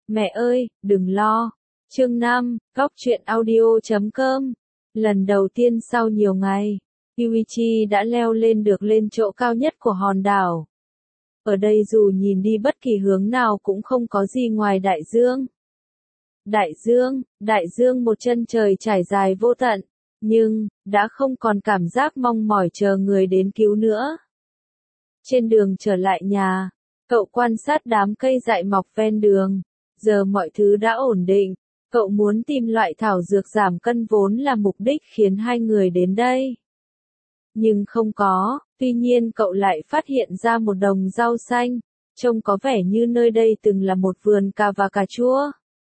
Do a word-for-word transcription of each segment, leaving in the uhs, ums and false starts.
Mẹ ơi, đừng lo. Chương năm, góc truyện audio chấm com. Lần đầu tiên sau nhiều ngày, Yuichi đã leo lên được lên chỗ cao nhất của hòn đảo. Ở đây dù nhìn đi bất kỳ hướng nào cũng không có gì ngoài đại dương. Đại dương, đại dương một chân trời trải dài vô tận, nhưng, đã không còn cảm giác mong mỏi chờ người đến cứu nữa. Trên đường trở lại nhà, cậu quan sát đám cây dại mọc ven đường. Giờ mọi thứ đã ổn định, cậu muốn tìm loại thảo dược giảm cân vốn là mục đích khiến hai người đến đây. Nhưng không có, tuy nhiên cậu lại phát hiện ra một đồng rau xanh, trông có vẻ như nơi đây từng là một vườn cà và cà chua.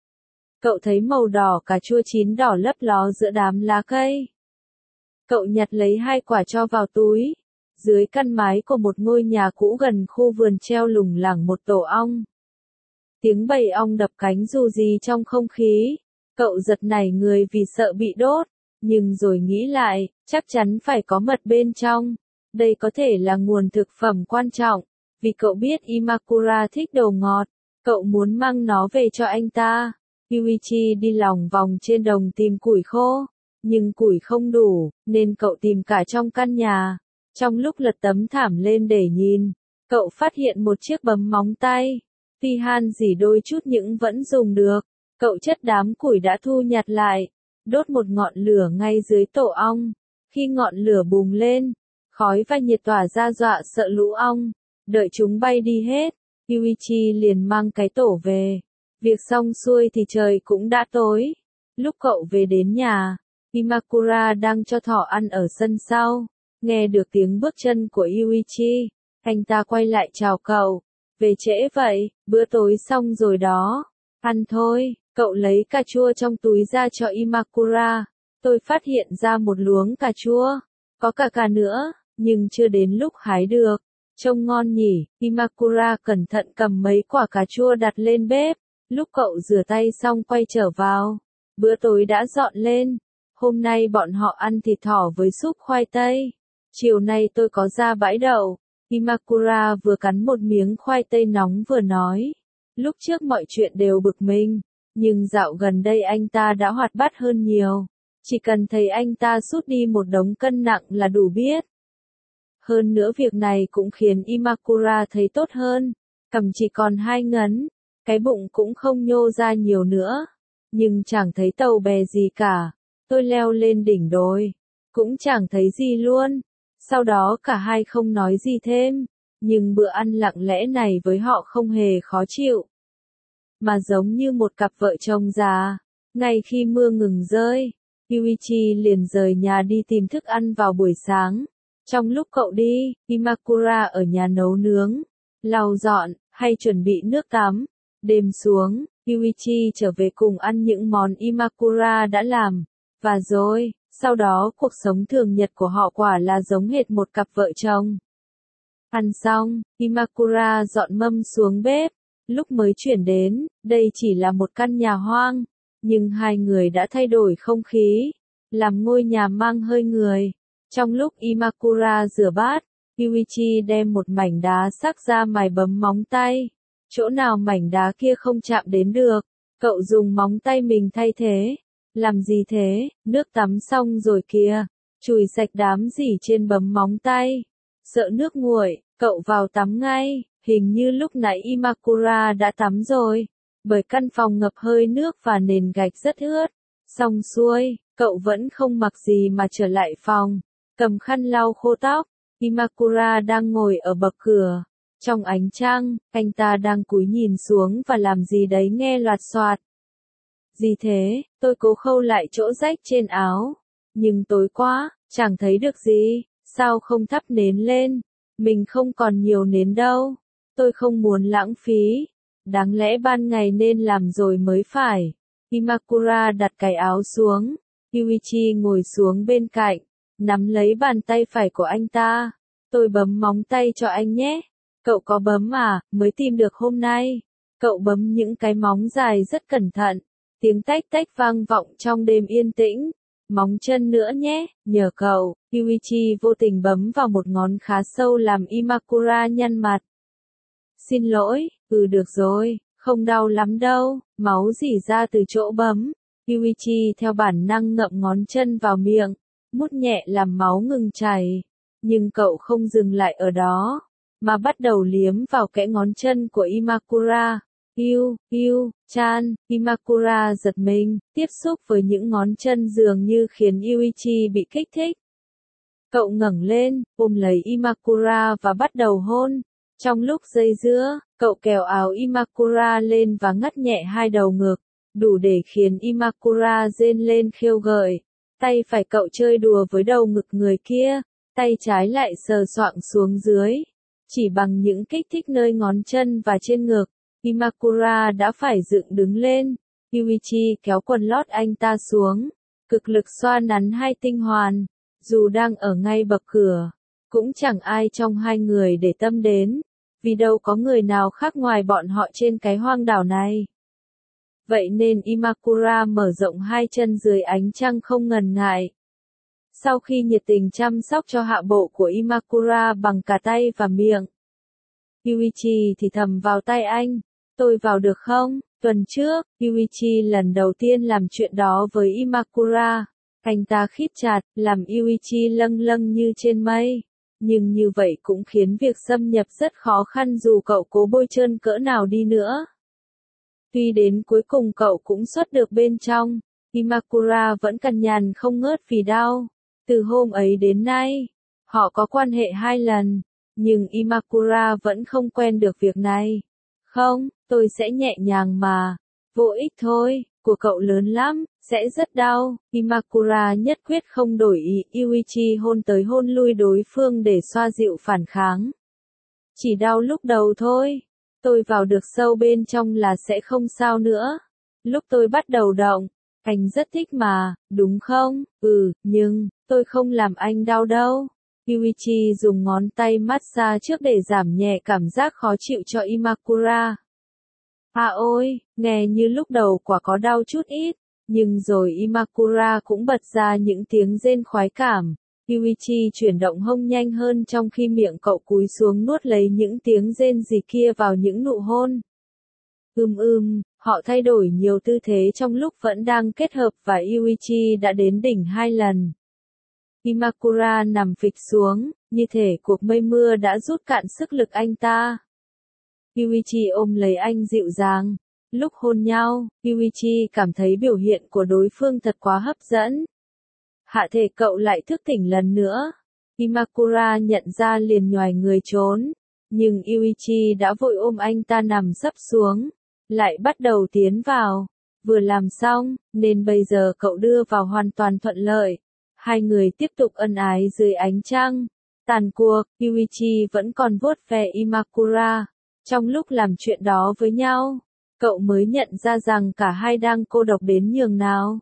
Cậu thấy màu đỏ cà chua chín đỏ lấp ló giữa đám lá cây. Cậu nhặt lấy hai quả cho vào túi. Dưới căn mái của một ngôi nhà cũ gần khu vườn treo lủng lẳng một tổ ong. Tiếng bầy ong đập cánh dù gì trong không khí. Cậu giật nảy người vì sợ bị đốt, nhưng rồi nghĩ lại, chắc chắn phải có mật bên trong. Đây có thể là nguồn thực phẩm quan trọng, vì cậu biết Imakura thích đồ ngọt. Cậu muốn mang nó về cho anh ta. Yuichi đi lòng vòng trên đồng tìm củi khô, nhưng củi không đủ, nên cậu tìm cả trong căn nhà. Trong lúc lật tấm thảm lên để nhìn, cậu phát hiện một chiếc bấm móng tay. Tuy han dỉ đôi chút nhưng vẫn dùng được. Cậu chất đám củi đã thu nhặt lại, đốt một ngọn lửa ngay dưới tổ ong. Khi ngọn lửa bùng lên, khói và nhiệt tỏa ra dọa sợ lũ ong. Đợi chúng bay đi hết, Yuichi liền mang cái tổ về. Việc xong xuôi thì trời cũng đã tối. Lúc cậu về đến nhà, Imakura đang cho thỏ ăn ở sân sau. Nghe được tiếng bước chân của Yuichi, anh ta quay lại chào cậu. Về trễ vậy, bữa tối xong rồi đó. Ăn thôi, cậu lấy cà chua trong túi ra cho Imakura. Tôi phát hiện ra một luống cà chua. Có cả cà nữa, nhưng chưa đến lúc hái được. Trông ngon nhỉ, Imakura cẩn thận cầm mấy quả cà chua đặt lên bếp. Lúc cậu rửa tay xong quay trở vào. Bữa tối đã dọn lên. Hôm nay bọn họ ăn thịt thỏ với súp khoai tây. Chiều nay tôi có ra bãi đậu. Imakura vừa cắn một miếng khoai tây nóng vừa nói. Lúc trước mọi chuyện đều bực mình, nhưng dạo gần đây anh ta đã hoạt bát hơn nhiều. Chỉ cần thấy anh ta sút đi một đống cân nặng là đủ biết. Hơn nữa việc này cũng khiến Imakura thấy tốt hơn. Cằm chỉ còn hai ngấn, cái bụng cũng không nhô ra nhiều nữa. Nhưng chẳng thấy tàu bè gì cả. Tôi leo lên đỉnh đồi, cũng chẳng thấy gì luôn. Sau đó cả hai không nói gì thêm, nhưng bữa ăn lặng lẽ này với họ không hề khó chịu, mà giống như một cặp vợ chồng già. Ngay khi mưa ngừng rơi, Yuichi liền rời nhà đi tìm thức ăn vào buổi sáng. Trong lúc cậu đi, Imakura ở nhà nấu nướng, lau dọn, hay chuẩn bị nước tắm. Đêm xuống, Yuichi trở về cùng ăn những món Imakura đã làm. Và rồi, sau đó cuộc sống thường nhật của họ quả là giống hệt một cặp vợ chồng. Ăn xong, Imakura dọn mâm xuống bếp. Lúc mới chuyển đến, đây chỉ là một căn nhà hoang. Nhưng hai người đã thay đổi không khí, làm ngôi nhà mang hơi người. Trong lúc Imakura rửa bát, Yuichi đem một mảnh đá sắc ra mài bấm móng tay. Chỗ nào mảnh đá kia không chạm đến được, cậu dùng móng tay mình thay thế. Làm gì thế, nước tắm xong rồi kìa. Chùi sạch đám dỉ trên bấm móng tay. Sợ nước nguội, cậu vào tắm ngay. Hình như lúc nãy Imakura đã tắm rồi, bởi căn phòng ngập hơi nước và nền gạch rất ướt. Xong xuôi, cậu vẫn không mặc gì mà trở lại phòng, cầm khăn lau khô tóc. Imakura đang ngồi ở bậc cửa. Trong ánh trăng, anh ta đang cúi nhìn xuống và làm gì đấy nghe loạt soạt. Gì thế, tôi cố khâu lại chỗ rách trên áo. Nhưng tối quá, chẳng thấy được gì, sao không thắp nến lên? Mình không còn nhiều nến đâu. Tôi không muốn lãng phí. Đáng lẽ ban ngày nên làm rồi mới phải. Imakura đặt cái áo xuống. Yuichi ngồi xuống bên cạnh, nắm lấy bàn tay phải của anh ta. Tôi bấm móng tay cho anh nhé. Cậu có bấm à, mới tìm được hôm nay. Cậu bấm những cái móng dài rất cẩn thận. Tiếng tách tách vang vọng trong đêm yên tĩnh. Móng chân nữa nhé, nhờ cậu. Yuichi vô tình bấm vào một ngón khá sâu làm Imakura nhăn mặt. Xin lỗi, ừ được rồi, Không đau lắm đâu, máu rỉ ra từ chỗ bấm. Yuichi theo bản năng ngậm ngón chân vào miệng, mút nhẹ làm máu ngừng chảy. Nhưng cậu không dừng lại ở đó, mà bắt đầu liếm vào kẽ ngón chân của Imakura. Yêu, yêu, chan, Imakura giật mình, tiếp xúc với những ngón chân dường như khiến Yuichi bị kích thích. Cậu ngẩng lên, ôm lấy Imakura và bắt đầu hôn. Trong lúc dây dưa, cậu kéo áo Imakura lên và ngắt nhẹ hai đầu ngực, đủ để khiến Imakura rên lên khiêu gợi. Tay phải cậu chơi đùa với đầu ngực người kia, tay trái lại sờ soạng xuống dưới. Chỉ bằng những kích thích nơi ngón chân và trên ngực, Imakura đã phải dựng đứng lên. Yuichi kéo quần lót anh ta xuống, cực lực xoa nắn hai tinh hoàn. Dù đang ở ngay bậc cửa, cũng chẳng ai trong hai người để tâm đến, vì đâu có người nào khác ngoài bọn họ trên cái hoang đảo này. Vậy nên Imakura mở rộng hai chân dưới ánh trăng không ngần ngại. Sau khi nhiệt tình chăm sóc cho hạ bộ của Imakura bằng cả tay và miệng, Yuichi thì thầm vào tai anh, tôi vào được không? Tuần trước, Yuichi lần đầu tiên làm chuyện đó với Imakura. Anh ta khít chặt, làm Yuichi lâng lâng như trên mây. Nhưng như vậy cũng khiến việc xâm nhập rất khó khăn dù cậu cố bôi trơn cỡ nào đi nữa. Tuy đến cuối cùng cậu cũng xuất được bên trong, Imakura vẫn cằn nhằn không ngớt vì đau. Từ hôm ấy đến nay, họ có quan hệ hai lần, nhưng Imakura vẫn không quen được việc này. Không, tôi sẽ nhẹ nhàng mà. Vô ích thôi, của cậu lớn lắm, sẽ rất đau. Imakura nhất quyết không đổi ý, Yuichi hôn tới hôn lui đối phương để xoa dịu phản kháng. Chỉ đau lúc đầu thôi. Tôi vào được sâu bên trong là sẽ không sao nữa. Lúc tôi bắt đầu động, anh rất thích mà, đúng không? Ừ, nhưng, tôi không làm anh đau đâu. Yuichi dùng ngón tay massage trước để giảm nhẹ cảm giác khó chịu cho Imakura. À ôi, nghe như lúc đầu quả có đau chút ít, nhưng rồi Imakura cũng bật ra những tiếng rên khoái cảm. Yuichi chuyển động hông nhanh hơn trong khi miệng cậu cúi xuống nuốt lấy những tiếng rên rỉ kia vào những nụ hôn. Ưm ưm, họ thay đổi nhiều tư thế trong lúc vẫn đang kết hợp và Yuichi đã đến đỉnh hai lần. Imakura nằm phịch xuống, như thể cuộc mây mưa đã rút cạn sức lực anh ta. Yuichi ôm lấy anh dịu dàng. Lúc hôn nhau, Yuichi cảm thấy biểu hiện của đối phương thật quá hấp dẫn. Hạ thể cậu lại thức tỉnh lần nữa. Imakura nhận ra liền nhoài người trốn. Nhưng Yuichi đã vội ôm anh ta nằm sấp xuống. Lại bắt đầu tiến vào. Vừa làm xong, nên bây giờ cậu đưa vào hoàn toàn thuận lợi. Hai người tiếp tục ân ái dưới ánh trăng. Tàn cuộc, Yuichi vẫn còn vuốt ve Imakura. Trong lúc làm chuyện đó với nhau, cậu mới nhận ra rằng cả hai đang cô độc đến nhường nào.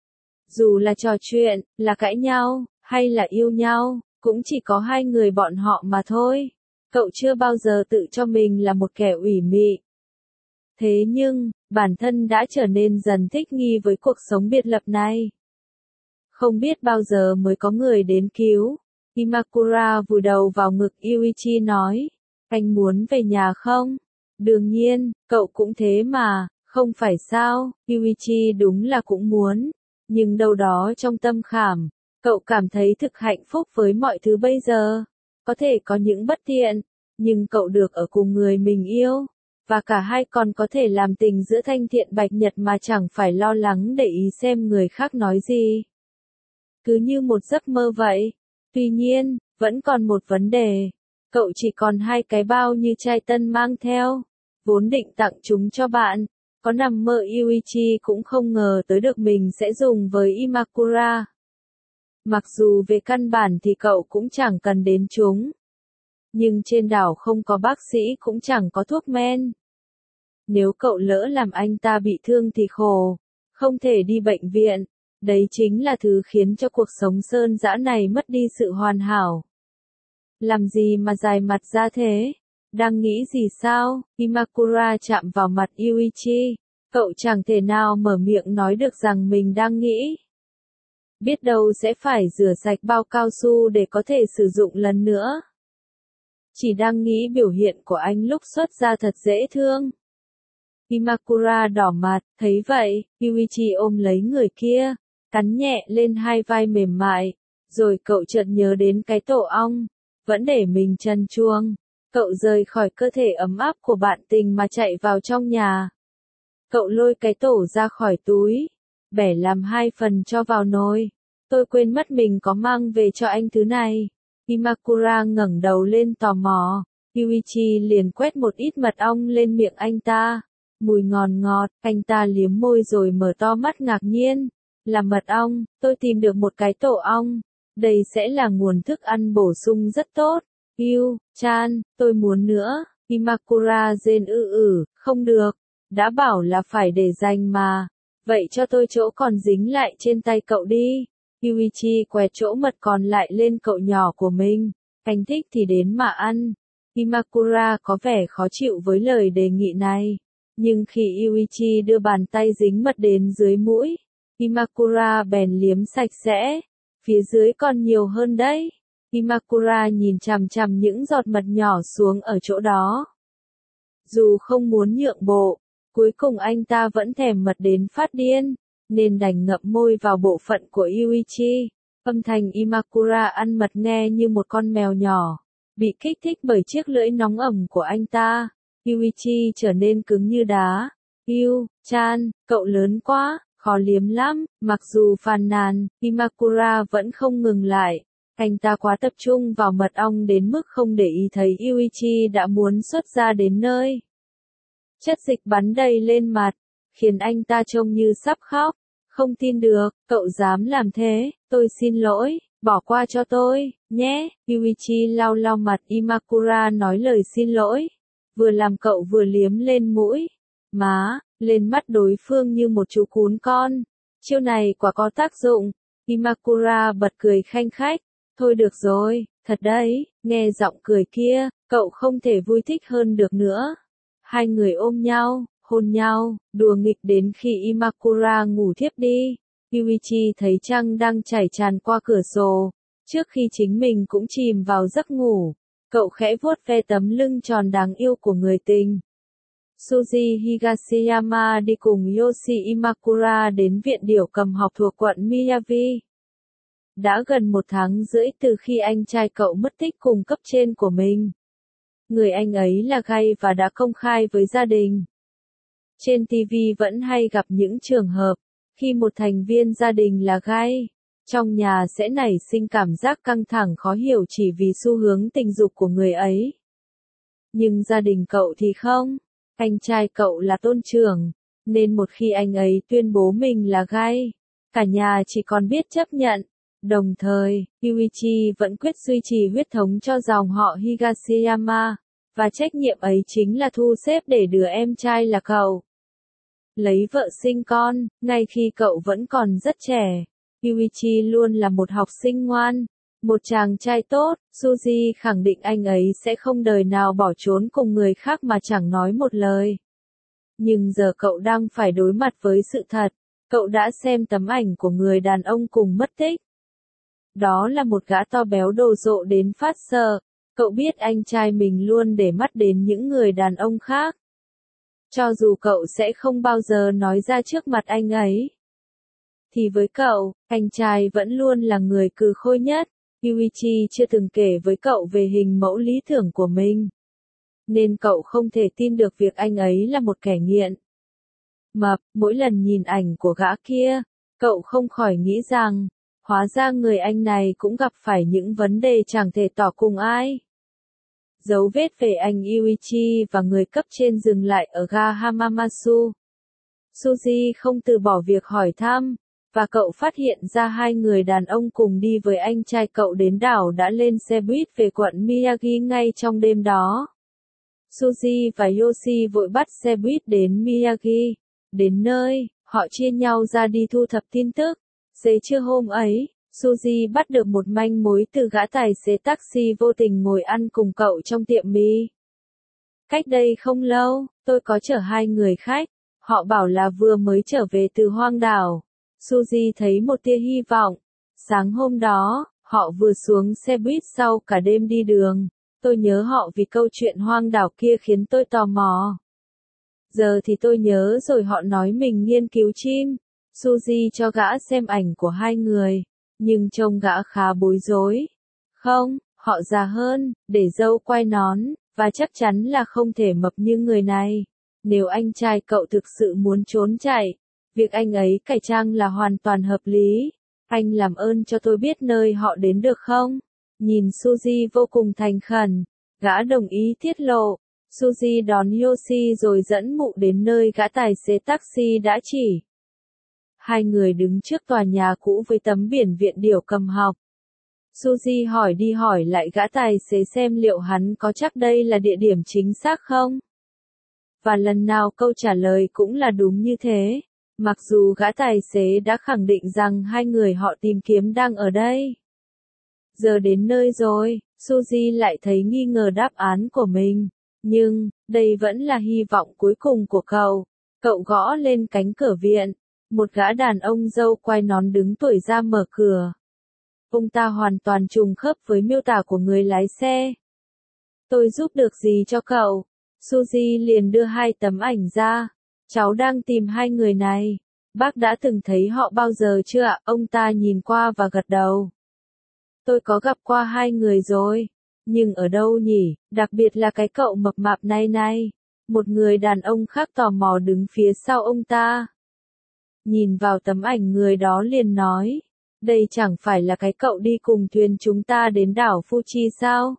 Dù là trò chuyện, là cãi nhau, hay là yêu nhau, cũng chỉ có hai người bọn họ mà thôi. Cậu chưa bao giờ tự cho mình là một kẻ ủy mị. Thế nhưng, bản thân đã trở nên dần thích nghi với cuộc sống biệt lập này. Không biết bao giờ mới có người đến cứu. Imakura vùi đầu vào ngực Yuichi nói. Anh muốn về nhà không? Đương nhiên, cậu cũng thế mà, không phải sao? Yuichi đúng là cũng muốn. Nhưng đâu đó trong tâm khảm, cậu cảm thấy thực hạnh phúc với mọi thứ bây giờ. Có thể có những bất tiện, nhưng cậu được ở cùng người mình yêu. Và cả hai còn có thể làm tình giữa thanh thiện bạch nhật mà chẳng phải lo lắng để ý xem người khác nói gì. Cứ như một giấc mơ vậy. Tuy nhiên, vẫn còn một vấn đề. Cậu chỉ còn hai cái bao như trai tân mang theo. Vốn định tặng chúng cho bạn. Có nằm mơ Yuichi cũng không ngờ tới được mình sẽ dùng với Imakura. Mặc dù về căn bản thì cậu cũng chẳng cần đến chúng. Nhưng trên đảo không có bác sĩ cũng chẳng có thuốc men. Nếu cậu lỡ làm anh ta bị thương thì khổ. Không thể đi bệnh viện. Đấy chính là thứ khiến cho cuộc sống sơn dã này mất đi sự hoàn hảo. Làm gì mà dài mặt ra thế? Đang nghĩ gì sao? Imakura chạm vào mặt Yuichi. Cậu chẳng thể nào mở miệng nói được rằng mình đang nghĩ. Biết đâu sẽ phải rửa sạch bao cao su để có thể sử dụng lần nữa. Chỉ đang nghĩ biểu hiện của anh lúc xuất ra thật dễ thương. Imakura đỏ mặt, thấy vậy, Yuichi ôm lấy người kia, cắn nhẹ lên hai vai mềm mại, rồi cậu chợt nhớ đến cái tổ ong, vẫn để mình trần truồng. Cậu rời khỏi cơ thể ấm áp của bạn tình mà chạy vào trong nhà. Cậu lôi cái tổ ra khỏi túi, bẻ làm hai phần cho vào nồi. Tôi quên mất mình có mang về cho anh thứ này. Imakura ngẩng đầu lên tò mò. Yuichi liền quét một ít mật ong lên miệng anh ta. Mùi ngon ngọt, anh ta liếm môi rồi mở to mắt ngạc nhiên. Là mật ong, tôi tìm được một cái tổ ong. Đây sẽ là nguồn thức ăn bổ sung rất tốt. Yu, chan, tôi muốn nữa. Imakura rên ư ử, không được. Đã bảo là phải để dành mà. Vậy cho tôi chỗ còn dính lại trên tay cậu đi. Yuichi quẹt chỗ mật còn lại lên cậu nhỏ của mình. Anh thích thì đến mà ăn. Imakura có vẻ khó chịu với lời đề nghị này. Nhưng khi Yuichi đưa bàn tay dính mật đến dưới mũi, Imakura bèn liếm sạch sẽ. Phía dưới còn nhiều hơn đấy. Imakura nhìn chằm chằm những giọt mật nhỏ xuống ở chỗ đó. Dù không muốn nhượng bộ, cuối cùng anh ta vẫn thèm mật đến phát điên, nên đành ngậm môi vào bộ phận của Yuichi. Âm thanh Imakura ăn mật nghe như một con mèo nhỏ, bị kích thích bởi chiếc lưỡi nóng ẩm của anh ta. Yuichi trở nên cứng như đá. Yu, chan, cậu lớn quá, khó liếm lắm. Mặc dù phàn nàn, Imakura vẫn không ngừng lại. Anh ta quá tập trung vào mật ong đến mức không để ý thấy Yuichi đã muốn xuất ra đến nơi. Chất dịch bắn đầy lên mặt, khiến anh ta trông như sắp khóc. Không tin được, cậu dám làm thế, tôi xin lỗi, bỏ qua cho tôi, nhé. Yuichi lau lau mặt Imakura nói lời xin lỗi, vừa làm cậu vừa liếm lên mũi, má, lên mắt đối phương như một chú cún con. Chiêu này quả có tác dụng. Imakura bật cười khanh khách. Thôi được rồi, thật đấy, nghe giọng cười kia, cậu không thể vui thích hơn được nữa. Hai người ôm nhau, hôn nhau, đùa nghịch đến khi Imakura ngủ thiếp đi. Yuichi thấy trăng đang chảy tràn qua cửa sổ. Trước khi chính mình cũng chìm vào giấc ngủ, cậu khẽ vuốt ve tấm lưng tròn đáng yêu của người tình. Suzy Higashiyama đi cùng Yoshi Imakura đến viện điểu cầm học thuộc quận Miyagi. Đã gần một tháng rưỡi từ khi anh trai cậu mất tích cùng cấp trên của mình. Người anh ấy là gay và đã công khai với gia đình. Trên ti vi vẫn hay gặp những trường hợp, khi một thành viên gia đình là gay, trong nhà sẽ nảy sinh cảm giác căng thẳng khó hiểu chỉ vì xu hướng tình dục của người ấy. Nhưng gia đình cậu thì không. Anh trai cậu là tôn trưởng, nên một khi anh ấy tuyên bố mình là gay, cả nhà chỉ còn biết chấp nhận. Đồng thời, Yuichi vẫn quyết duy trì huyết thống cho dòng họ Higashiyama, và trách nhiệm ấy chính là thu xếp để đứa em trai là cậu lấy vợ sinh con, ngay khi cậu vẫn còn rất trẻ. Yuichi luôn là một học sinh ngoan, một chàng trai tốt. Suzy khẳng định anh ấy sẽ không đời nào bỏ trốn cùng người khác mà chẳng nói một lời. Nhưng giờ cậu đang phải đối mặt với sự thật. Cậu đã xem tấm ảnh của người đàn ông cùng mất tích. Đó là một gã to béo đồ sộ đến phát sợ. Cậu biết anh trai mình luôn để mắt đến những người đàn ông khác. Cho dù cậu sẽ không bao giờ nói ra trước mặt anh ấy, thì với cậu, anh trai vẫn luôn là người cừ khôi nhất. Yuichi chưa từng kể với cậu về hình mẫu lý tưởng của mình, nên cậu không thể tin được việc anh ấy là một kẻ nghiện. Mập, mỗi lần nhìn ảnh của gã kia, cậu không khỏi nghĩ rằng, hóa ra người anh này cũng gặp phải những vấn đề chẳng thể tỏ cùng ai. Dấu vết về anh Yuichi và người cấp trên dừng lại ở ga Hamamatsu. Suzy không từ bỏ việc hỏi thăm, và cậu phát hiện ra hai người đàn ông cùng đi với anh trai cậu đến đảo đã lên xe buýt về quận Miyagi ngay trong đêm đó. Suzy và Yoshi vội bắt xe buýt đến Miyagi. Đến nơi, họ chia nhau ra đi thu thập tin tức. Xế trưa hôm ấy, Suzy bắt được một manh mối từ gã tài xế taxi vô tình ngồi ăn cùng cậu trong tiệm mì. Cách đây không lâu, tôi có chở hai người khách. Họ bảo là vừa mới trở về từ hoang đảo. Suzy thấy một tia hy vọng. Sáng hôm đó, họ vừa xuống xe buýt sau cả đêm đi đường. Tôi nhớ họ vì câu chuyện hoang đảo kia khiến tôi tò mò. Giờ thì tôi nhớ rồi, họ nói mình nghiên cứu chim. Suzy cho gã xem ảnh của hai người, nhưng trông gã khá bối rối. Không, họ già hơn, để râu quai nón, và chắc chắn là không thể mập như người này. Nếu anh trai cậu thực sự muốn trốn chạy, việc anh ấy cải trang là hoàn toàn hợp lý. Anh làm ơn cho tôi biết nơi họ đến được không? Nhìn Suzy vô cùng thành khẩn, gã đồng ý tiết lộ. Suzy đón Yoshi rồi dẫn mụ đến nơi gã tài xế taxi đã chỉ. Hai người đứng trước tòa nhà cũ với tấm biển viện điều cầm học. Suzy hỏi đi hỏi lại gã tài xế xem liệu hắn có chắc đây là địa điểm chính xác không? Và lần nào câu trả lời cũng là đúng như thế, mặc dù gã tài xế đã khẳng định rằng hai người họ tìm kiếm đang ở đây. Giờ đến nơi rồi, Suzy lại thấy nghi ngờ đáp án của mình. Nhưng, đây vẫn là hy vọng cuối cùng của cậu. Cậu gõ lên cánh cửa viện. Một gã đàn ông râu quai nón đứng tuổi ra mở cửa. Ông ta hoàn toàn trùng khớp với miêu tả của người lái xe. Tôi giúp được gì cho cậu? Suzy liền đưa hai tấm ảnh ra. Cháu đang tìm hai người này. Bác đã từng thấy họ bao giờ chưa ạ? Ông ta nhìn qua và gật đầu. Tôi có gặp qua hai người rồi. Nhưng ở đâu nhỉ, đặc biệt là cái cậu mập mạp này này. Một người đàn ông khác tò mò đứng phía sau ông ta. Nhìn vào tấm ảnh người đó liền nói. Đây chẳng phải là cái cậu đi cùng thuyền chúng ta đến đảo Fuji sao?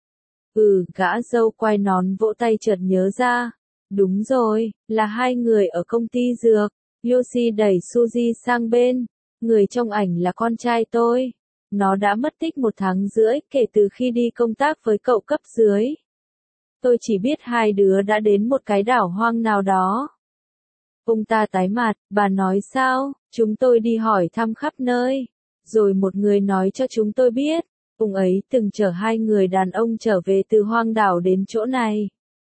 Ừ, gã râu quai nón vỗ tay chợt nhớ ra. Đúng rồi, là hai người ở công ty dược. Yoshi đẩy Suzy sang bên. Người trong ảnh là con trai tôi. Nó đã mất tích một tháng rưỡi kể từ khi đi công tác với cậu cấp dưới. Tôi chỉ biết hai đứa đã đến một cái đảo hoang nào đó. Ông ta tái mặt, bà nói sao? Chúng tôi đi hỏi thăm khắp nơi. Rồi một người nói cho chúng tôi biết, ông ấy từng chở hai người đàn ông trở về từ hoang đảo đến chỗ này.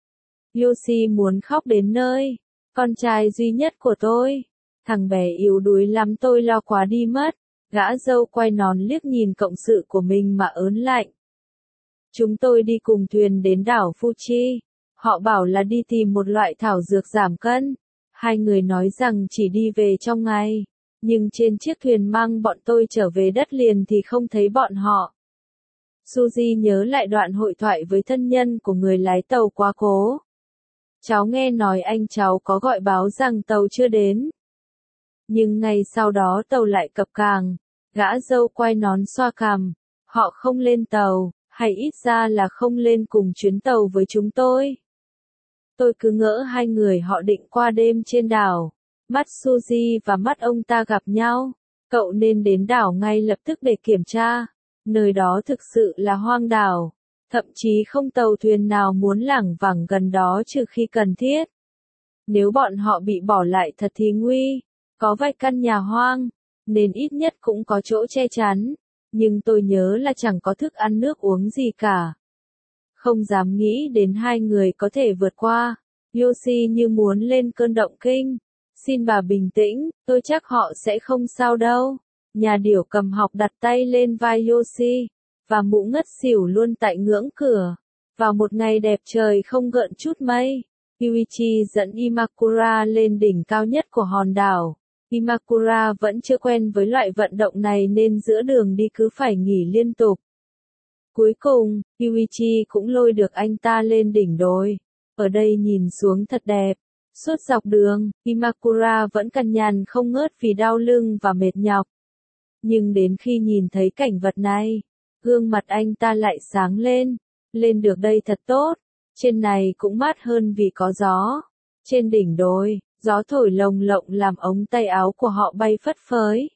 Yoshi muốn khóc đến nơi. Con trai duy nhất của tôi. Thằng bé yếu đuối lắm, tôi lo quá đi mất. Gã râu quai nón liếc nhìn cộng sự của mình mà ớn lạnh. Chúng tôi đi cùng thuyền đến đảo Fuji. Họ bảo là đi tìm một loại thảo dược giảm cân. Hai người nói rằng chỉ đi về trong ngày. Nhưng trên chiếc thuyền mang bọn tôi trở về đất liền thì không thấy bọn họ. Suzy nhớ lại đoạn hội thoại với thân nhân của người lái tàu quá cố. Cháu nghe nói anh cháu có gọi báo rằng tàu chưa đến. Nhưng ngày sau đó tàu lại cập cảng. Gã râu quai nón xoa cằm. Họ không lên tàu, hay ít ra là không lên cùng chuyến tàu với chúng tôi. Tôi cứ ngỡ hai người họ định qua đêm trên đảo. Mắt Suzy và mắt ông ta gặp nhau. Cậu nên đến đảo ngay lập tức để kiểm tra. Nơi đó thực sự là hoang đảo. Thậm chí không tàu thuyền nào muốn lảng vảng gần đó trừ khi cần thiết. Nếu bọn họ bị bỏ lại thật thì nguy. Có vài căn nhà hoang, nên ít nhất cũng có chỗ che chắn. Nhưng tôi nhớ là chẳng có thức ăn nước uống gì cả. Không dám nghĩ đến hai người có thể vượt qua. Yoshi như muốn lên cơn động kinh. Xin bà bình tĩnh, tôi chắc họ sẽ không sao đâu. Nhà điểu cầm học đặt tay lên vai Yoshi. Và mụ ngất xỉu luôn tại ngưỡng cửa. Vào một ngày đẹp trời không gợn chút mây, Yuichi dẫn Imakura lên đỉnh cao nhất của hòn đảo. Imakura vẫn chưa quen với loại vận động này nên giữa đường đi cứ phải nghỉ liên tục. Cuối cùng, Yuichi cũng lôi được anh ta lên đỉnh đồi. Ở đây nhìn xuống thật đẹp. Suốt dọc đường, Imakura vẫn cằn nhằn không ngớt vì đau lưng và mệt nhọc. Nhưng đến khi nhìn thấy cảnh vật này, gương mặt anh ta lại sáng lên. Lên được đây thật tốt. Trên này cũng mát hơn vì có gió. Trên đỉnh đồi, gió thổi lồng lộng làm ống tay áo của họ bay phất phới.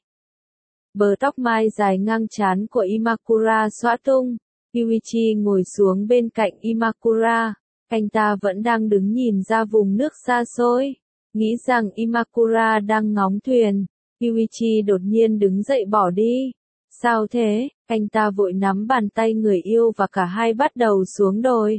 Bờ tóc mai dài ngang trán của Imakura xõa tung. Yuichi ngồi xuống bên cạnh Imakura. Anh ta vẫn đang đứng nhìn ra vùng nước xa xôi. Nghĩ rằng Imakura đang ngóng thuyền. Yuichi đột nhiên đứng dậy bỏ đi. Sao thế? Anh ta vội nắm bàn tay người yêu và cả hai bắt đầu xuống đồi.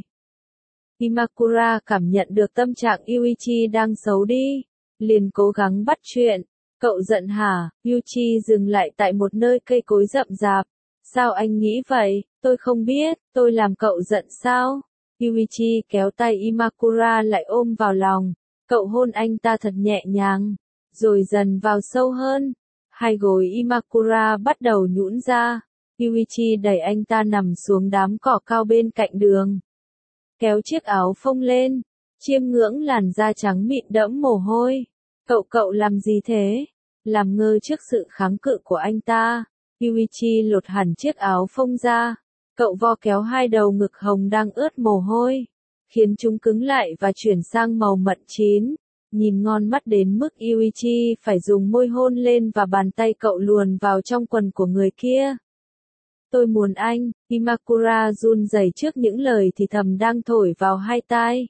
Imakura cảm nhận được tâm trạng Yuichi đang xấu đi. Liền cố gắng bắt chuyện. Cậu giận hả? Yuichi dừng lại tại một nơi cây cối rậm rạp. Sao anh nghĩ vậy? Tôi không biết, tôi làm cậu giận sao? Yuichi kéo tay Imakura lại ôm vào lòng. Cậu hôn anh ta thật nhẹ nhàng, rồi dần vào sâu hơn. Hai gối Imakura bắt đầu nhũn ra. Yuichi đẩy anh ta nằm xuống đám cỏ cao bên cạnh đường. Kéo chiếc áo phông lên, chiêm ngưỡng làn da trắng mịn đẫm mồ hôi. Cậu cậu làm gì thế? Làm ngơ trước sự kháng cự của anh ta, Yuichi lột hẳn chiếc áo phông ra. Cậu vo kéo hai đầu ngực hồng đang ướt mồ hôi, khiến chúng cứng lại và chuyển sang màu mận chín. Nhìn ngon mắt đến mức Yuichi phải dùng môi hôn lên và bàn tay cậu luồn vào trong quần của người kia. Tôi muốn anh, Imakura run rẩy trước những lời thì thầm đang thổi vào hai tai.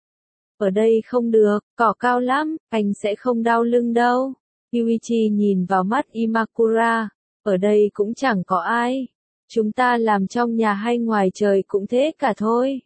Ở đây không được, cỏ cao lắm, anh sẽ không đau lưng đâu. Yuichi nhìn vào mắt Imakura, ở đây cũng chẳng có ai. Chúng ta làm trong nhà hay ngoài trời cũng thế cả thôi.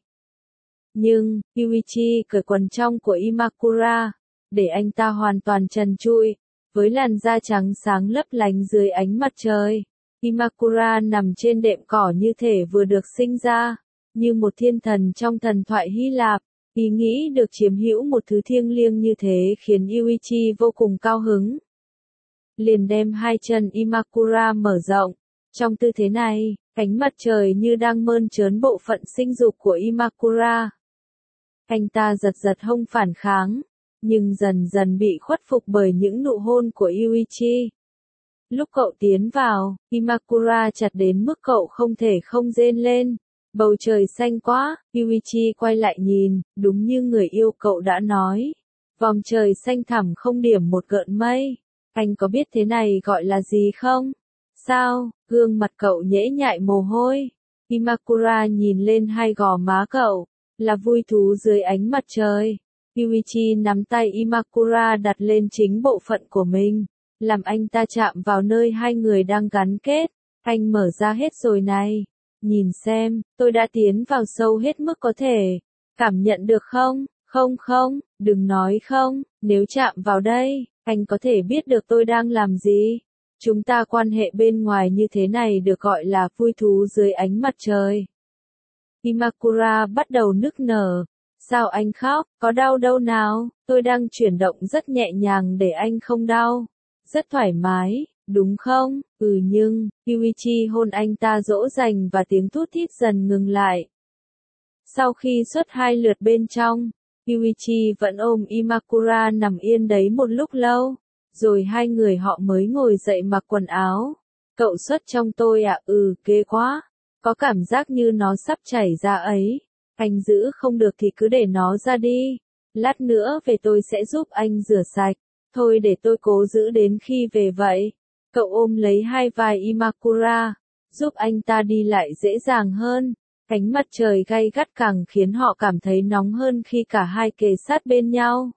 Nhưng, Yuichi cởi quần trong của Imakura, để anh ta hoàn toàn trần trụi, với làn da trắng sáng lấp lánh dưới ánh mặt trời. Imakura nằm trên đệm cỏ như thể vừa được sinh ra, như một thiên thần trong thần thoại Hy Lạp. Ý nghĩ được chiếm hữu một thứ thiêng liêng như thế khiến Yuichi vô cùng cao hứng. Liền đem hai chân Imakura mở rộng. Trong tư thế này, ánh mặt trời như đang mơn trớn bộ phận sinh dục của Imakura. Anh ta giật giật hông phản kháng, nhưng dần dần bị khuất phục bởi những nụ hôn của Yuichi. Lúc cậu tiến vào, Imakura chặt đến mức cậu không thể không rên lên. Bầu trời xanh quá, Yuichi quay lại nhìn, đúng như người yêu cậu đã nói. Vòng trời xanh thẳm không điểm một gợn mây. Anh có biết thế này gọi là gì không? Sao? Gương mặt cậu nhễ nhại mồ hôi. Imakura nhìn lên hai gò má cậu, là vui thú dưới ánh mặt trời. Yuichi nắm tay Imakura đặt lên chính bộ phận của mình, làm anh ta chạm vào nơi hai người đang gắn kết. Anh mở ra hết rồi này. Nhìn xem, tôi đã tiến vào sâu hết mức có thể. Cảm nhận được không? Không không, đừng nói không, nếu chạm vào đây, anh có thể biết được tôi đang làm gì. Chúng ta quan hệ bên ngoài như thế này được gọi là vui thú dưới ánh mặt trời. Imakura bắt đầu nức nở. Sao anh khóc, có đau đâu nào, tôi đang chuyển động rất nhẹ nhàng để anh không đau. Rất thoải mái, đúng không? Ừ nhưng, Yuichi hôn anh ta dỗ dành và tiếng thút thít dần ngừng lại. Sau khi xuất hai lượt bên trong, Yuichi vẫn ôm Imakura nằm yên đấy một lúc lâu, rồi hai người họ mới ngồi dậy mặc quần áo. Cậu xuất trong tôi à? Ừ, ghê quá. Có cảm giác như nó sắp chảy ra ấy. Anh giữ không được thì cứ để nó ra đi. Lát nữa về tôi sẽ giúp anh rửa sạch. Thôi để tôi cố giữ đến khi về vậy. Cậu ôm lấy hai vai Imakura, giúp anh ta đi lại dễ dàng hơn. Ánh mặt trời gay gắt càng khiến họ cảm thấy nóng hơn khi cả hai kề sát bên nhau.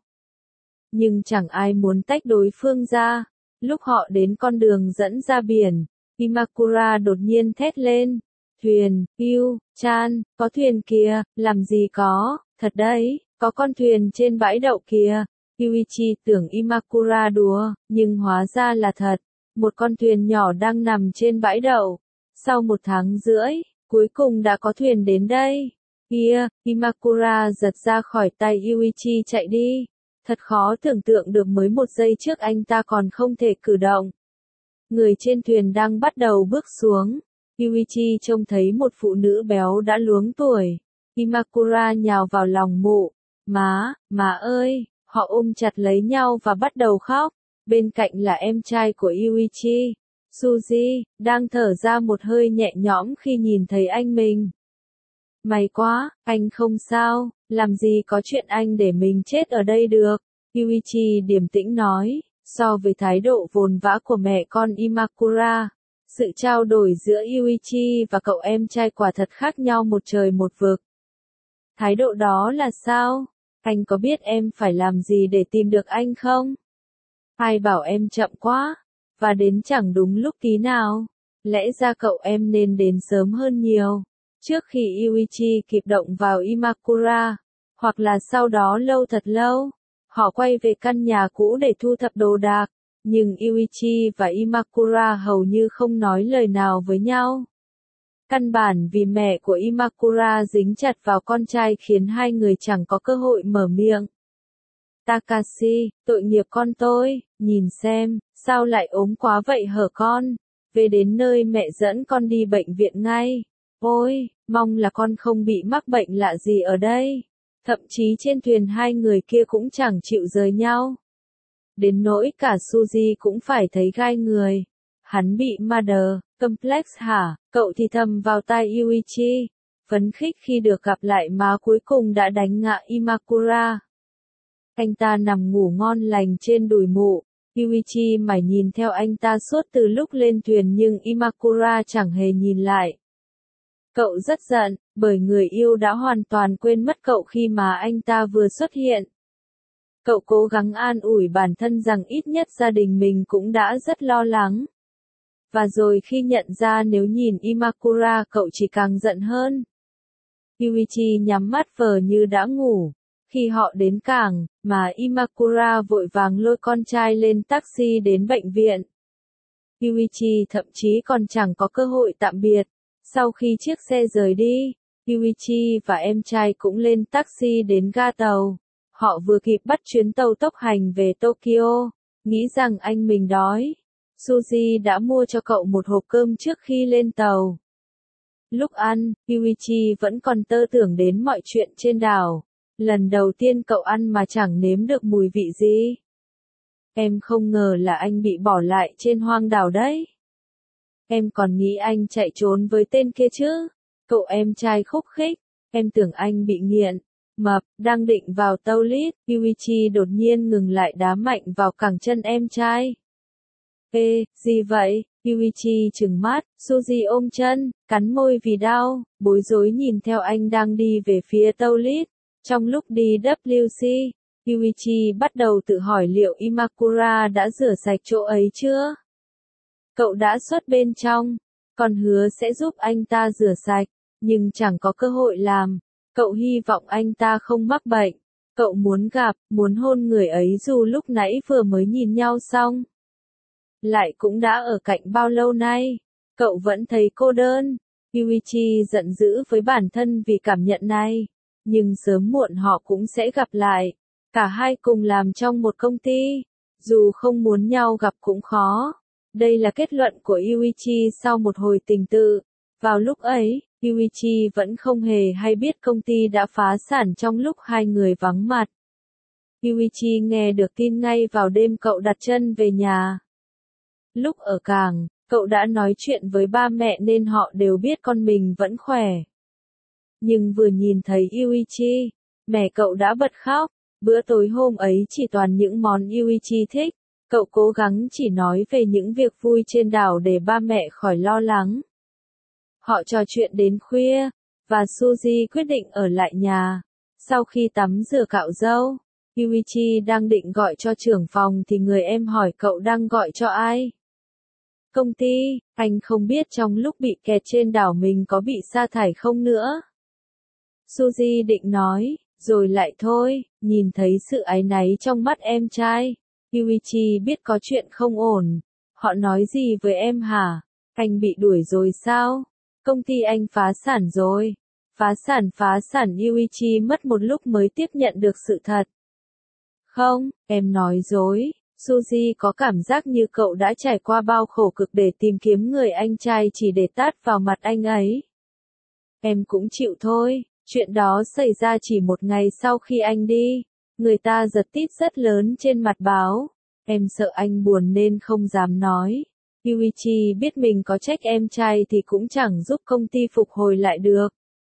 Nhưng chẳng ai muốn tách đối phương ra. Lúc họ đến con đường dẫn ra biển, Imakura đột nhiên thét lên. Thuyền, Yu, Chan, có thuyền kìa, làm gì có, thật đấy, có con thuyền trên bãi đậu kìa. Yuichi tưởng Imakura đùa, nhưng hóa ra là thật. Một con thuyền nhỏ đang nằm trên bãi đậu. Sau một tháng rưỡi, cuối cùng đã có thuyền đến đây. Kia, Imakura giật ra khỏi tay Yuichi chạy đi. Thật khó tưởng tượng được mới một giây trước anh ta còn không thể cử động. Người trên thuyền đang bắt đầu bước xuống. Yuichi trông thấy một phụ nữ béo đã luống tuổi. Imakura nhào vào lòng mụ. Má, má ơi, họ ôm chặt lấy nhau và bắt đầu khóc. Bên cạnh là em trai của Yuichi, Suji, đang thở ra một hơi nhẹ nhõm khi nhìn thấy anh mình. May quá, anh không sao, làm gì có chuyện anh để mình chết ở đây được. Yuichi điềm tĩnh nói, so với thái độ vồn vã của mẹ con Imakura, sự trao đổi giữa Yuichi và cậu em trai quả thật khác nhau một trời một vực. Thái độ đó là sao? Anh có biết em phải làm gì để tìm được anh không? Ai bảo em chậm quá, và đến chẳng đúng lúc tí nào. Lẽ ra cậu em nên đến sớm hơn nhiều, trước khi Yuichi kịp động vào Imakura, hoặc là sau đó lâu thật lâu. Họ quay về căn nhà cũ để thu thập đồ đạc, nhưng Yuichi và Imakura hầu như không nói lời nào với nhau. Căn bản vì mẹ của Imakura dính chặt vào con trai khiến hai người chẳng có cơ hội mở miệng. Takashi, tội nghiệp con tôi, nhìn xem, sao lại ốm quá vậy hở con? Về đến nơi mẹ dẫn con đi bệnh viện ngay. Ôi, mong là con không bị mắc bệnh lạ gì ở đây. Thậm chí trên thuyền hai người kia cũng chẳng chịu rời nhau. Đến nỗi cả Suzy cũng phải thấy gai người. Hắn bị mother complex hả? Cậu thì thầm vào tai Yuichi, phấn khích khi được gặp lại má cuối cùng đã đánh ngã Imakura. Anh ta nằm ngủ ngon lành trên đùi mụ. Yuichi mải nhìn theo anh ta suốt từ lúc lên thuyền nhưng Imakura chẳng hề nhìn lại. Cậu rất giận, bởi người yêu đã hoàn toàn quên mất cậu khi mà anh ta vừa xuất hiện. Cậu cố gắng an ủi bản thân rằng ít nhất gia đình mình cũng đã rất lo lắng. Và rồi khi nhận ra nếu nhìn Imakura cậu chỉ càng giận hơn. Yuichi nhắm mắt vờ như đã ngủ. Khi họ đến cảng, mà Imakura vội vàng lôi con trai lên taxi đến bệnh viện. Yuichi thậm chí còn chẳng có cơ hội tạm biệt. Sau khi chiếc xe rời đi, Yuichi và em trai cũng lên taxi đến ga tàu. Họ vừa kịp bắt chuyến tàu tốc hành về Tokyo, nghĩ rằng anh mình đói. Suzy đã mua cho cậu một hộp cơm trước khi lên tàu. Lúc ăn, Yuichi vẫn còn tơ tưởng đến mọi chuyện trên đảo. Lần đầu tiên cậu ăn mà chẳng nếm được mùi vị gì. Em không ngờ là anh bị bỏ lại trên hoang đảo đấy. Em còn nghĩ anh chạy trốn với tên kia chứ. Cậu em trai khúc khích. Em tưởng anh bị nghiện. Mập, đang định vào toilet, Yuichi đột nhiên ngừng lại đá mạnh vào cẳng chân em trai. Ê, gì vậy? Yuichi trừng mắt, Suzy ôm chân, cắn môi vì đau, bối rối nhìn theo anh đang đi về phía toilet. Trong lúc đi vê kép xê, Yuichi bắt đầu tự hỏi liệu Imakura đã rửa sạch chỗ ấy chưa? Cậu đã xuất bên trong, còn hứa sẽ giúp anh ta rửa sạch, nhưng chẳng có cơ hội làm. Cậu hy vọng anh ta không mắc bệnh. Cậu muốn gặp, muốn hôn người ấy dù lúc nãy vừa mới nhìn nhau xong. Lại cũng đã ở cạnh bao lâu nay. Cậu vẫn thấy cô đơn. Yuichi giận dữ với bản thân vì cảm nhận này. Nhưng sớm muộn họ cũng sẽ gặp lại. Cả hai cùng làm trong một công ty. Dù không muốn nhau gặp cũng khó. Đây là kết luận của Yuichi sau một hồi tình tự. Vào lúc ấy, Yuichi vẫn không hề hay biết công ty đã phá sản trong lúc hai người vắng mặt. Yuichi nghe được tin ngay vào đêm cậu đặt chân về nhà. Lúc ở cảng, cậu đã nói chuyện với ba mẹ nên họ đều biết con mình vẫn khỏe. Nhưng vừa nhìn thấy Yuichi, mẹ cậu đã bật khóc. Bữa tối hôm ấy chỉ toàn những món Yuichi thích. Cậu cố gắng chỉ nói về những việc vui trên đảo để ba mẹ khỏi lo lắng. Họ trò chuyện đến khuya, và Suzy quyết định ở lại nhà. Sau khi tắm rửa cạo râu, Yuichi đang định gọi cho trưởng phòng thì người em hỏi cậu đang gọi cho ai. Công ty, anh không biết trong lúc bị kẹt trên đảo mình có bị sa thải không nữa. Suzy định nói, rồi lại thôi, nhìn thấy sự áy náy trong mắt em trai. Yuichi biết có chuyện không ổn. Họ nói gì với em hả? Anh bị đuổi rồi sao? Công ty anh phá sản rồi. Phá sản phá sản Yuichi mất một lúc mới tiếp nhận được sự thật. Không, em nói dối. Suzy có cảm giác như cậu đã trải qua bao khổ cực để tìm kiếm người anh trai chỉ để tát vào mặt anh ấy. Em cũng chịu thôi. Chuyện đó xảy ra chỉ một ngày sau khi anh đi. Người ta giật tít rất lớn trên mặt báo. Em sợ anh buồn nên không dám nói. Yuichi biết mình có trách em trai thì cũng chẳng giúp công ty phục hồi lại được.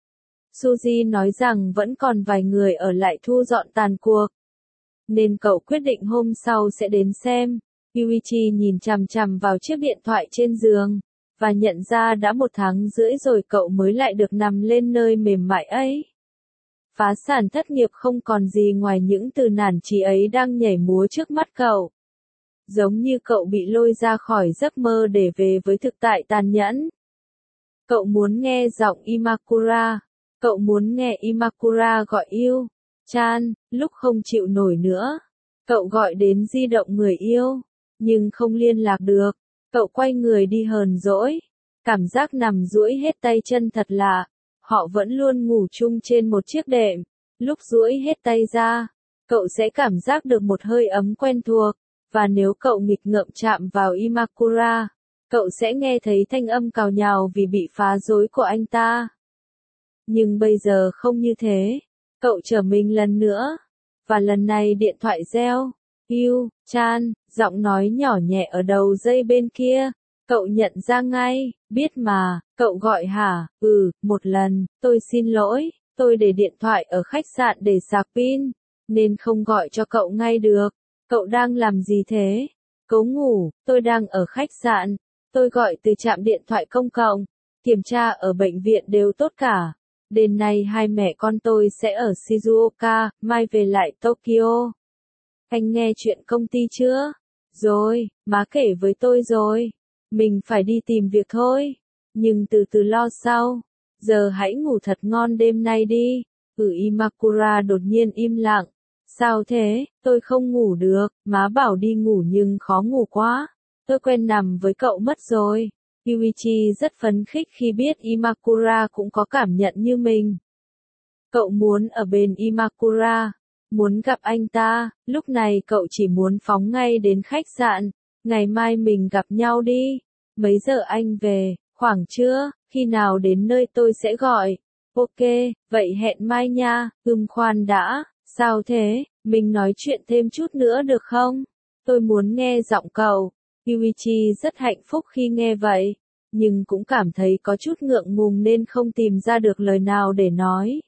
Suzy nói rằng vẫn còn vài người ở lại thu dọn tàn cuộc. Nên cậu quyết định hôm sau sẽ đến xem. Yuichi nhìn chằm chằm vào chiếc điện thoại trên giường. Và nhận ra đã một tháng rưỡi rồi cậu mới lại được nằm lên nơi mềm mại ấy. Phá sản thất nghiệp không còn gì ngoài những từ nản chí ấy đang nhảy múa trước mắt cậu. Giống như cậu bị lôi ra khỏi giấc mơ để về với thực tại tàn nhẫn. Cậu muốn nghe giọng Imakura. Cậu muốn nghe Imakura gọi yêu. Chan, lúc không chịu nổi nữa. Cậu gọi đến di động người yêu. Nhưng không liên lạc được. Cậu quay người đi hờn dỗi. Cảm giác nằm duỗi hết tay chân thật lạ. Họ vẫn luôn ngủ chung trên một chiếc đệm. Lúc duỗi hết tay ra, cậu sẽ cảm giác được một hơi ấm quen thuộc, và nếu cậu nghịch ngợm chạm vào Imakura, cậu sẽ nghe thấy thanh âm cào nhào vì bị phá rối của anh ta. Nhưng bây giờ không như thế, cậu trở mình lần nữa, và lần này điện thoại reo. Yu Chan, giọng nói nhỏ nhẹ ở đầu dây bên kia, cậu nhận ra ngay, biết mà, cậu gọi hả, ừ, một lần, tôi xin lỗi, tôi để điện thoại ở khách sạn để sạc pin, nên không gọi cho cậu ngay được. Cậu đang làm gì thế? Cố ngủ, tôi đang ở khách sạn, tôi gọi từ trạm điện thoại công cộng, kiểm tra ở bệnh viện đều tốt cả. Đêm nay hai mẹ con tôi sẽ ở Shizuoka, mai về lại Tokyo. Anh nghe chuyện công ty chưa? Rồi, má kể với tôi rồi. Mình phải đi tìm việc thôi. Nhưng từ từ lo sau. Giờ hãy ngủ thật ngon đêm nay đi. Ừ, Imakura đột nhiên im lặng. Sao thế? Tôi không ngủ được. Má bảo đi ngủ nhưng khó ngủ quá. Tôi quen nằm với cậu mất rồi. Yuichi rất phấn khích khi biết Imakura cũng có cảm nhận như mình. Cậu muốn ở bên Imakura, muốn gặp anh ta, lúc này cậu chỉ muốn phóng ngay đến khách sạn, ngày mai mình gặp nhau đi. Mấy giờ anh về, khoảng trưa, khi nào đến nơi tôi sẽ gọi. Ok, vậy hẹn mai nha. Ừm, khoan đã, sao thế, mình nói chuyện thêm chút nữa được không? Tôi muốn nghe giọng cậu. Yuichi rất hạnh phúc khi nghe vậy, nhưng cũng cảm thấy có chút ngượng ngùng nên không tìm ra được lời nào để nói.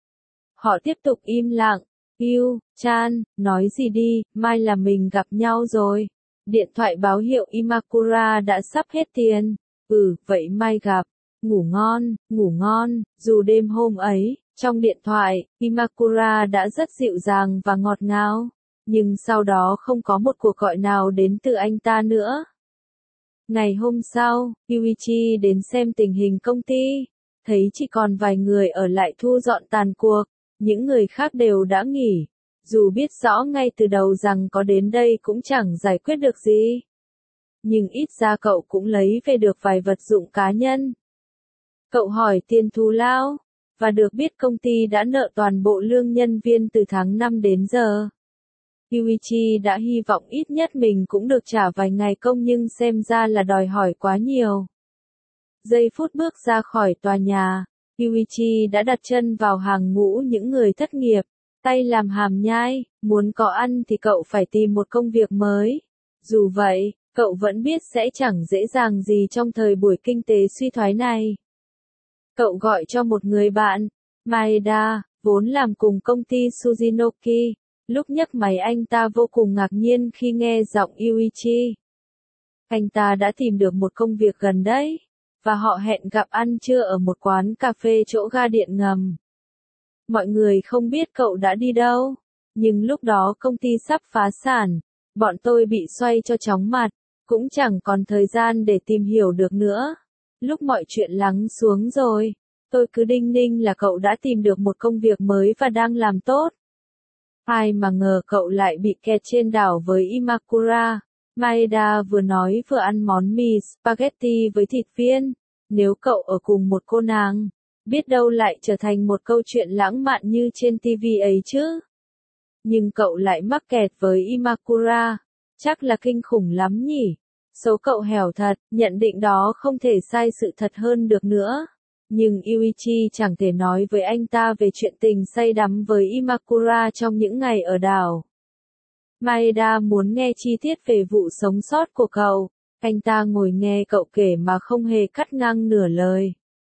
Họ tiếp tục im lặng. Yu Chan, nói gì đi, mai là mình gặp nhau rồi. Điện thoại báo hiệu Imakura đã sắp hết tiền. Ừ, vậy mai gặp. Ngủ ngon, ngủ ngon. Dù đêm hôm ấy, trong điện thoại, Imakura đã rất dịu dàng và ngọt ngào. Nhưng sau đó không có một cuộc gọi nào đến từ anh ta nữa. Ngày hôm sau, Yuichi đến xem tình hình công ty. Thấy chỉ còn vài người ở lại thu dọn tàn cuộc. Những người khác đều đã nghỉ. Dù biết rõ ngay từ đầu rằng có đến đây cũng chẳng giải quyết được gì. Nhưng ít ra cậu cũng lấy về được vài vật dụng cá nhân. Cậu hỏi tiền thù lao, và được biết công ty đã nợ toàn bộ lương nhân viên từ tháng năm đến giờ. Yuichi đã hy vọng ít nhất mình cũng được trả vài ngày công nhưng xem ra là đòi hỏi quá nhiều. Giây phút bước ra khỏi tòa nhà, Yuichi đã đặt chân vào hàng ngũ những người thất nghiệp, tay làm hàm nhai, muốn có ăn thì cậu phải tìm một công việc mới. Dù vậy, cậu vẫn biết sẽ chẳng dễ dàng gì trong thời buổi kinh tế suy thoái này. Cậu gọi cho một người bạn, Maeda, vốn làm cùng công ty Suzinoki. Lúc nhấc máy anh ta vô cùng ngạc nhiên khi nghe giọng Yuichi. Anh ta đã tìm được một công việc gần đấy, và họ hẹn gặp ăn trưa ở một quán cà phê chỗ ga điện ngầm. Mọi người không biết cậu đã đi đâu, nhưng lúc đó công ty sắp phá sản, bọn tôi bị xoay cho chóng mặt, cũng chẳng còn thời gian để tìm hiểu được nữa. Lúc mọi chuyện lắng xuống rồi, tôi cứ đinh ninh là cậu đã tìm được một công việc mới và đang làm tốt. Ai mà ngờ cậu lại bị kẹt trên đảo với Imakura. Maeda vừa nói vừa ăn món mì spaghetti với thịt viên. Nếu cậu ở cùng một cô nàng, biết đâu lại trở thành một câu chuyện lãng mạn như trên ti vi ấy chứ. Nhưng cậu lại mắc kẹt với Imakura. Chắc là kinh khủng lắm nhỉ. Số cậu hèo thật, nhận định đó không thể sai sự thật hơn được nữa. Nhưng Yuichi chẳng thể nói với anh ta về chuyện tình say đắm với Imakura trong những ngày ở đảo. Maeda muốn nghe chi tiết về vụ sống sót của cậu. Anh ta ngồi nghe cậu kể mà không hề cắt ngang nửa lời.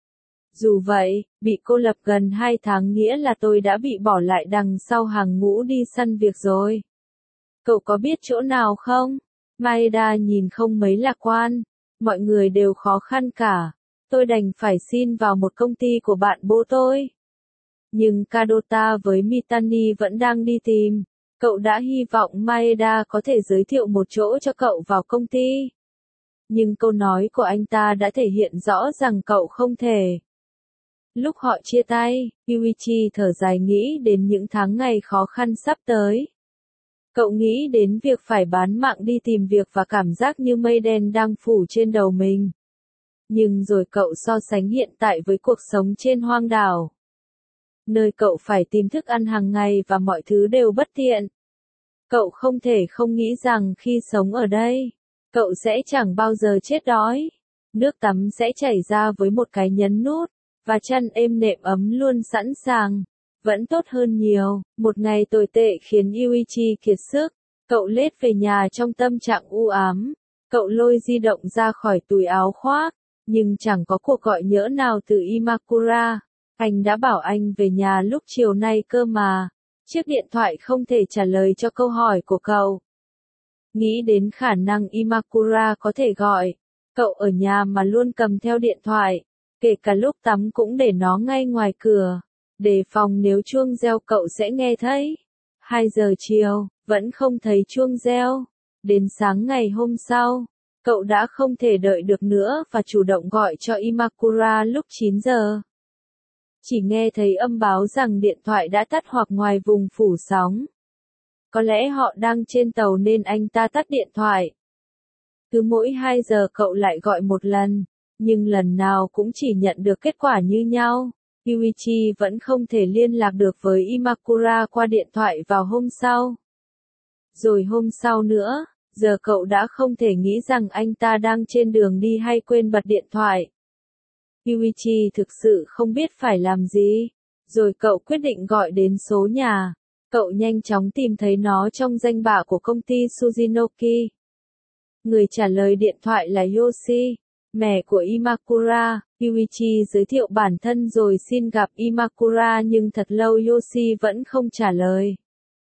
Dù vậy, bị cô lập gần hai tháng nghĩa là tôi đã bị bỏ lại đằng sau hàng ngũ đi săn việc rồi. Cậu có biết chỗ nào không? Maeda nhìn không mấy lạc quan. Mọi người đều khó khăn cả. Tôi đành phải xin vào một công ty của bạn bố tôi. Nhưng Kadota với Mitani vẫn đang đi tìm. Cậu đã hy vọng Maeda có thể giới thiệu một chỗ cho cậu vào công ty. Nhưng câu nói của anh ta đã thể hiện rõ rằng cậu không thể. Lúc họ chia tay, Yuichi thở dài nghĩ đến những tháng ngày khó khăn sắp tới. Cậu nghĩ đến việc phải bán mạng đi tìm việc và cảm giác như mây đen đang phủ trên đầu mình. Nhưng rồi cậu so sánh hiện tại với cuộc sống trên hoang đảo. nơi cậu phải tìm thức ăn hàng ngày và mọi thứ đều bất tiện. Cậu không thể không nghĩ rằng khi sống ở đây, cậu sẽ chẳng bao giờ chết đói. Nước tắm sẽ chảy ra với một cái nhấn nút, và chăn êm nệm ấm luôn sẵn sàng. Vẫn tốt hơn nhiều. Một ngày tồi tệ khiến Yuichi kiệt sức. Cậu lết về nhà trong tâm trạng u ám. Cậu lôi di động ra khỏi túi áo khoác, nhưng chẳng có cuộc gọi nhỡ nào từ Imakura. Anh đã bảo anh về nhà lúc chiều nay cơ mà. Chiếc điện thoại không thể trả lời cho câu hỏi của cậu. Nghĩ đến khả năng Imakura có thể gọi, cậu ở nhà mà luôn cầm theo điện thoại, kể cả lúc tắm cũng để nó ngay ngoài cửa, đề phòng nếu chuông reo cậu sẽ nghe thấy. Hai giờ chiều, vẫn không thấy chuông reo. Đến sáng ngày hôm sau, cậu đã không thể đợi được nữa và chủ động gọi cho Imakura lúc chín giờ. Chỉ nghe thấy âm báo rằng điện thoại đã tắt hoặc ngoài vùng phủ sóng. Có lẽ họ đang trên tàu nên anh ta tắt điện thoại. Cứ mỗi hai giờ cậu lại gọi một lần, nhưng lần nào cũng chỉ nhận được kết quả như nhau. Yuichi vẫn không thể liên lạc được với Imakura qua điện thoại vào hôm sau. Rồi hôm sau nữa, giờ cậu đã không thể nghĩ rằng anh ta đang trên đường đi hay quên bật điện thoại. Yuichi thực sự không biết phải làm gì. Rồi cậu quyết định gọi đến số nhà. Cậu nhanh chóng tìm thấy nó trong danh bạ của công ty Suzinoki. Người trả lời điện thoại là Yoshi, mẹ của Imakura. Yuichi giới thiệu bản thân rồi xin gặp Imakura nhưng thật lâu Yoshi vẫn không trả lời.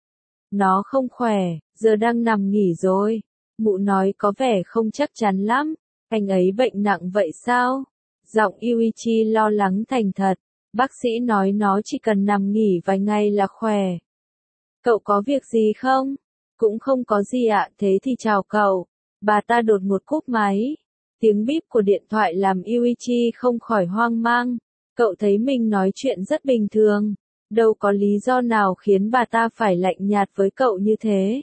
Nó không khỏe, giờ đang nằm nghỉ rồi. Mụ nói có vẻ không chắc chắn lắm. Anh ấy bệnh nặng vậy sao? Giọng Yuichi lo lắng thành thật. Bác sĩ nói nó chỉ cần nằm nghỉ vài ngày là khỏe. Cậu có việc gì không? Cũng không có gì ạ, thế thì chào cậu. Bà ta đột ngột cúp máy. Tiếng bíp của điện thoại làm Yuichi không khỏi hoang mang. Cậu thấy mình nói chuyện rất bình thường. Đâu có lý do nào khiến bà ta phải lạnh nhạt với cậu như thế.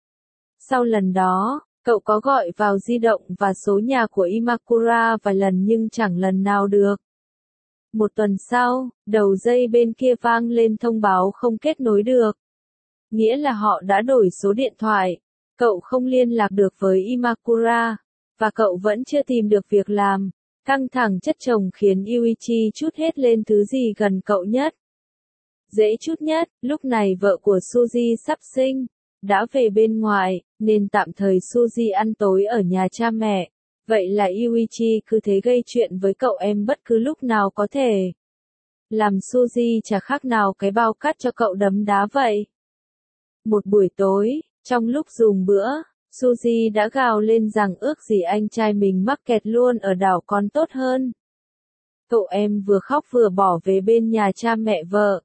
Sau lần đó, cậu có gọi vào di động và số nhà của Imakura vài lần nhưng chẳng lần nào được. Một tuần sau, đầu dây bên kia vang lên thông báo không kết nối được. Nghĩa là họ đã đổi số điện thoại. Cậu không liên lạc được với Imakura, và cậu vẫn chưa tìm được việc làm. Căng thẳng chất chồng khiến Yuichi trút hết lên thứ gì gần cậu nhất. Dễ chút nhất, lúc này vợ của Suzy sắp sinh, đã về bên ngoài, nên tạm thời Suzy ăn tối ở nhà cha mẹ. Vậy là Yuichi cứ thế gây chuyện với cậu em bất cứ lúc nào có thể. Làm Suzy chả khác nào cái bao cát cho cậu đấm đá vậy. Một buổi tối, trong lúc dùng bữa, Suzy đã gào lên rằng ước gì anh trai mình mắc kẹt luôn ở đảo còn tốt hơn. Cậu em vừa khóc vừa bỏ về bên nhà cha mẹ vợ.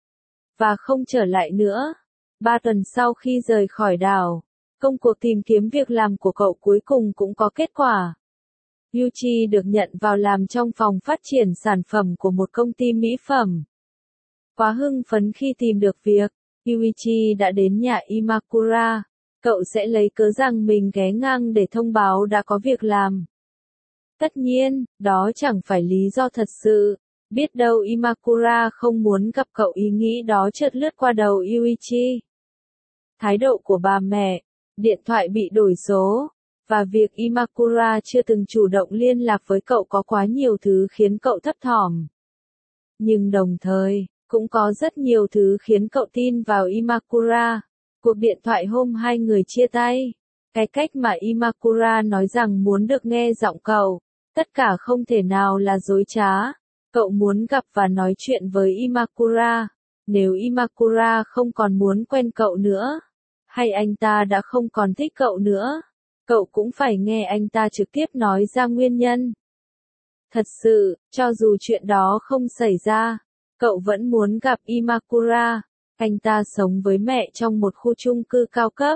Và không trở lại nữa. Ba tuần sau khi rời khỏi đảo, công cuộc tìm kiếm việc làm của cậu cuối cùng cũng có kết quả. Yuichi được nhận vào làm trong phòng phát triển sản phẩm của một công ty mỹ phẩm. Quá hưng phấn khi tìm được việc, Yuichi đã đến nhà Imakura. Cậu sẽ lấy cớ rằng mình ghé ngang để thông báo đã có việc làm. Tất nhiên, đó chẳng phải lý do thật sự. Biết đâu Imakura không muốn gặp cậu, ý nghĩ đó chợt lướt qua đầu Yuichi. Thái độ của bà mẹ, điện thoại bị đổi số, và việc Imakura chưa từng chủ động liên lạc với cậu có quá nhiều thứ khiến cậu thấp thỏm. Nhưng đồng thời, cũng có rất nhiều thứ khiến cậu tin vào Imakura. Cuộc điện thoại hôm hai người chia tay, cái cách mà Imakura nói rằng muốn được nghe giọng cậu, tất cả không thể nào là dối trá. Cậu muốn gặp và nói chuyện với Imakura. Nếu Imakura không còn muốn quen cậu nữa, hay anh ta đã không còn thích cậu nữa, cậu cũng phải nghe anh ta trực tiếp nói ra nguyên nhân. Thật sự, cho dù chuyện đó không xảy ra, cậu vẫn muốn gặp Imakura. Anh ta sống với mẹ trong một khu chung cư cao cấp.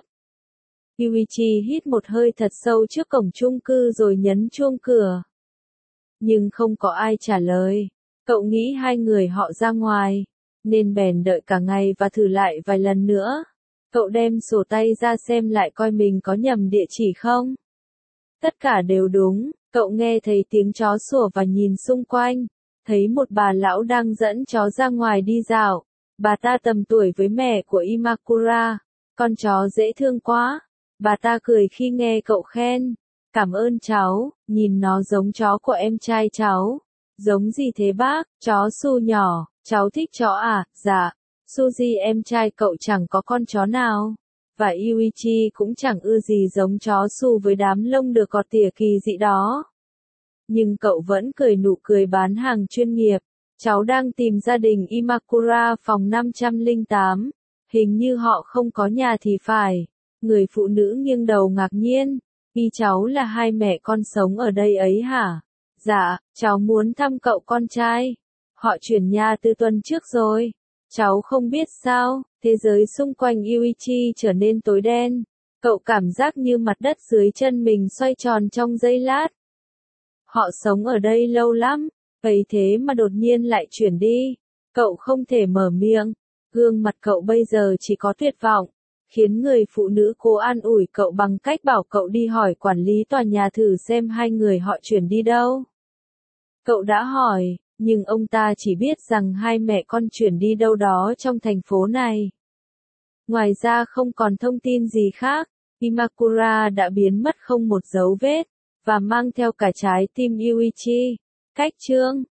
Yuichi hít một hơi thật sâu trước cổng chung cư rồi nhấn chuông cửa. Nhưng không có ai trả lời. Cậu nghĩ hai người họ ra ngoài, nên bèn đợi cả ngày và thử lại vài lần nữa. Cậu đem sổ tay ra xem lại coi mình có nhầm địa chỉ không. Tất cả đều đúng, cậu nghe thấy tiếng chó sủa và nhìn xung quanh. thấy một bà lão đang dẫn chó ra ngoài đi dạo. Bà ta tầm tuổi với mẹ của Imakura. Con chó dễ thương quá. Bà ta cười khi nghe cậu khen. Cảm ơn cháu, nhìn nó giống chó của em trai cháu. Giống gì thế bác? Chó Su nhỏ, cháu thích chó à? Dạ. Suzy em trai cậu chẳng có con chó nào. Và Yuichi cũng chẳng ưa gì giống chó Su với đám lông được cọt tỉa kỳ dị đó. Nhưng cậu vẫn cười nụ cười bán hàng chuyên nghiệp. Cháu đang tìm gia đình Imakura phòng năm trăm lẻ tám. Hình như họ không có nhà thì phải. Người phụ nữ nghiêng đầu ngạc nhiên. Y cháu là hai mẹ con sống ở đây ấy hả? Dạ, cháu muốn thăm cậu con trai. Họ chuyển nhà từ tuần trước rồi. Cháu không biết sao, thế giới xung quanh Yuichi trở nên tối đen. Cậu cảm giác như mặt đất dưới chân mình xoay tròn trong giây lát. Họ sống ở đây lâu lắm, ấy thế mà đột nhiên lại chuyển đi. Cậu không thể mở miệng. Gương mặt cậu bây giờ chỉ có tuyệt vọng. Khiến người phụ nữ cố an ủi cậu bằng cách bảo cậu đi hỏi quản lý tòa nhà thử xem hai người họ chuyển đi đâu. Cậu đã hỏi, nhưng ông ta chỉ biết rằng hai mẹ con chuyển đi đâu đó trong thành phố này. Ngoài ra không còn thông tin gì khác, Imakura đã biến mất không một dấu vết, và mang theo cả trái tim Yuichi. Cách chương